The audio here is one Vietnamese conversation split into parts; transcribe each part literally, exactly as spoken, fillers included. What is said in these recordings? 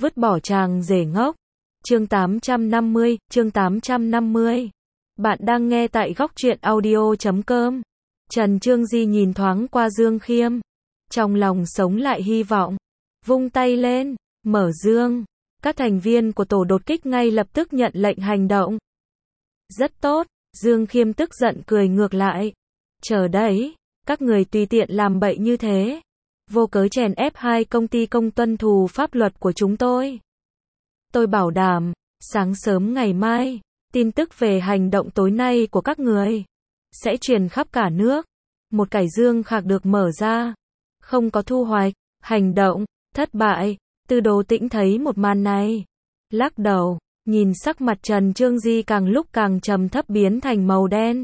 Vứt bỏ chàng rể ngốc. Chương tám trăm năm mươi, chương tám trăm năm mươi. Bạn đang nghe tại góc truyện audio chấm com. Trần Chương Di nhìn thoáng qua Dương Khiêm. Trong lòng sống lại hy vọng. Vung tay lên, mở dương. Các thành viên của tổ đột kích ngay lập tức nhận lệnh hành động. Rất tốt, Dương Khiêm tức giận cười ngược lại. Chờ đấy, các người tùy tiện làm bậy như thế. Vô cớ chèn ép hai công ty không tuân thủ pháp luật của chúng tôi. Tôi bảo đảm, sáng sớm ngày mai, tin tức về hành động tối nay của các người sẽ truyền khắp cả nước. Một cải dương khạc được mở ra. Không có thu hoạch, hành động, thất bại. Tư Đồ Tĩnh thấy một màn này. Lắc đầu, nhìn sắc mặt Trần Chương Di càng lúc càng trầm thấp biến thành màu đen.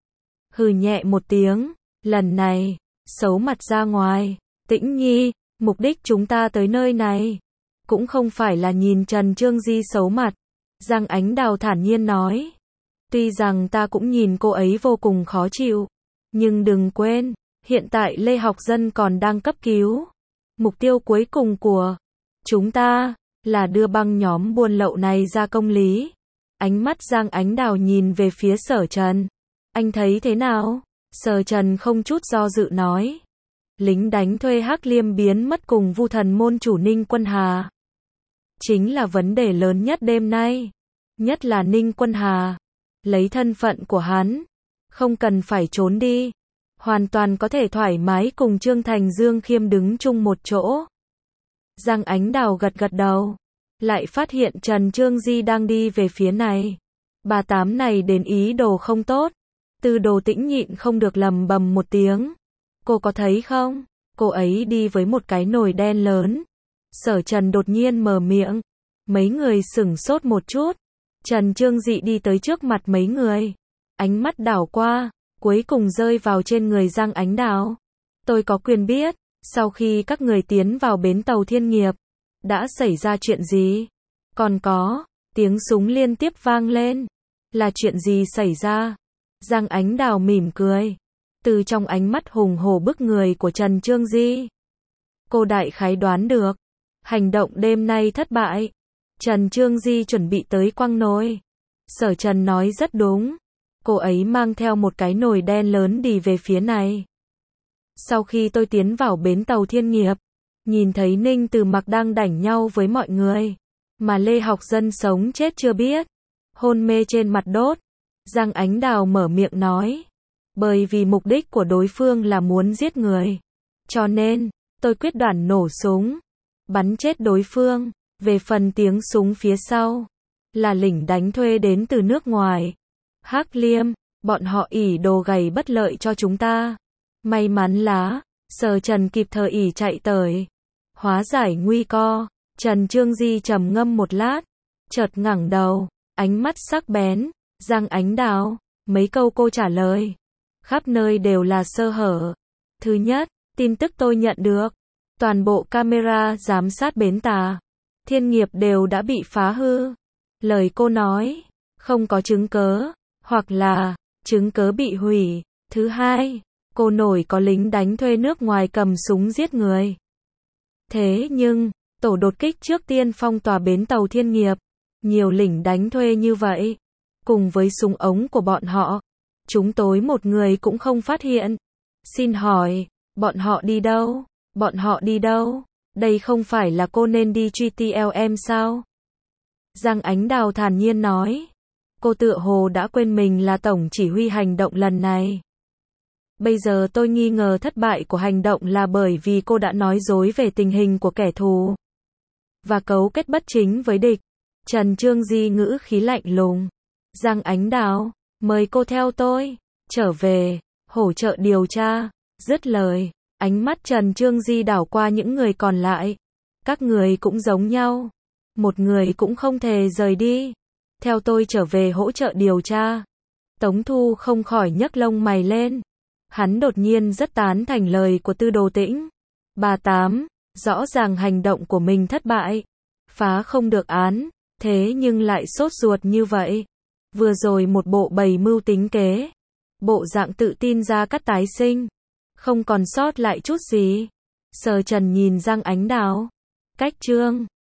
Hừ nhẹ một tiếng, lần này, xấu mặt ra ngoài. Tĩnh Nhi, mục đích chúng ta tới nơi này cũng không phải là nhìn Trần Chương Di xấu mặt. Giang Ánh Đào thản nhiên nói. Tuy rằng ta cũng nhìn cô ấy vô cùng khó chịu, nhưng đừng quên, hiện tại Lê Học Dân còn đang cấp cứu. Mục tiêu cuối cùng của chúng ta là đưa băng nhóm buôn lậu này ra công lý. Ánh mắt Giang Ánh Đào nhìn về phía Sở Trần. Anh thấy thế nào? Sở Trần không chút do dự nói. Lính đánh thuê Hắc Liêm biến mất cùng Vu Thần môn chủ Ninh Quân Hà chính là vấn đề lớn nhất đêm nay. Nhất là Ninh Quân Hà, lấy thân phận của hắn, không cần phải trốn đi, hoàn toàn có thể thoải mái cùng Trương Thành Dương Khiêm đứng chung một chỗ. Giang Ánh Đào gật gật đầu, lại phát hiện Trần Chương Di đang đi về phía này. Bà tám này đến ý đồ không tốt. Tư Đồ Tĩnh nhịn không được lầm bầm một tiếng. Cô có thấy không? Cô ấy đi với một cái nồi đen lớn. Sở Trần đột nhiên mở miệng. Mấy người sửng sốt một chút. Trần Chương Dị đi tới trước mặt mấy người. Ánh mắt đảo qua, cuối cùng rơi vào trên người Giang Ánh Đào. Tôi có quyền biết, sau khi các người tiến vào bến tàu Thiên Nghiệp, đã xảy ra chuyện gì? Còn có, tiếng súng liên tiếp vang lên. Là chuyện gì xảy ra? Giang Ánh Đào mỉm cười. Từ trong ánh mắt hùng hổ bức người của Trần Chương Di, cô đại khái đoán được, hành động đêm nay thất bại. Trần Chương Di chuẩn bị tới quăng nồi. Sở Trần nói rất đúng. Cô ấy mang theo một cái nồi đen lớn đi về phía này. Sau khi tôi tiến vào bến tàu Thiên Nghiệp, nhìn thấy Ninh Từ Mặc đang đảnh nhau với mọi người, mà Lê Học Dân sống chết chưa biết, hôn mê trên mặt đốt. Giang Ánh Đào mở miệng nói. Bởi vì mục đích của đối phương là muốn giết người, cho nên, tôi quyết đoán nổ súng, bắn chết đối phương. Về phần tiếng súng phía sau, là lính đánh thuê đến từ nước ngoài. Hắc Liêm, bọn họ ỷ đồ gầy bất lợi cho chúng ta. May mắn là, Sở Trần kịp thời ỷ chạy tới, hóa giải nguy cơ. Trần Chương Di trầm ngâm một lát, chợt ngẩng đầu, ánh mắt sắc bén. Giang Ánh Đào, mấy câu cô trả lời, khắp nơi đều là sơ hở. Thứ nhất, tin tức tôi nhận được, toàn bộ camera giám sát bến tàu Thiên Nghiệp đều đã bị phá hư. Lời cô nói, không có chứng cớ, hoặc là, chứng cớ bị hủy. Thứ hai, cô nổi có lính đánh thuê nước ngoài cầm súng giết người. Thế nhưng, tổ đột kích trước tiên phong tỏa bến tàu Thiên Nghiệp. Nhiều lính đánh thuê như vậy, cùng với súng ống của bọn họ, chúng tôi một người cũng không phát hiện. Xin hỏi, bọn họ đi đâu? Bọn họ đi đâu? Đây không phải là cô nên đi truy tê lờ em sao? Giang Ánh Đào thản nhiên nói. Cô tựa hồ đã quên mình là tổng chỉ huy hành động lần này. Bây giờ tôi nghi ngờ thất bại của hành động là bởi vì cô đã nói dối về tình hình của kẻ thù và cấu kết bất chính với địch. Trần Chương Di ngữ khí lạnh lùng. Giang Ánh Đào, mời cô theo tôi trở về hỗ trợ điều tra. Dứt lời, ánh mắt Trần Chương Di đảo qua những người còn lại. Các người cũng giống nhau, một người cũng không thể rời đi. Theo tôi trở về hỗ trợ điều tra. Tống Thu không khỏi nhấc lông mày lên. Hắn đột nhiên rất tán thành lời của Tư Đồ Tĩnh. Bà Tám, rõ ràng hành động của mình thất bại, phá không được án, thế nhưng lại sốt ruột như vậy. Vừa rồi một bộ bày mưu tính kế, bộ dạng tự tin ra cắt tái sinh, không còn sót lại chút gì. Sở Trần nhìn Giang Ánh Đào. Cách Trương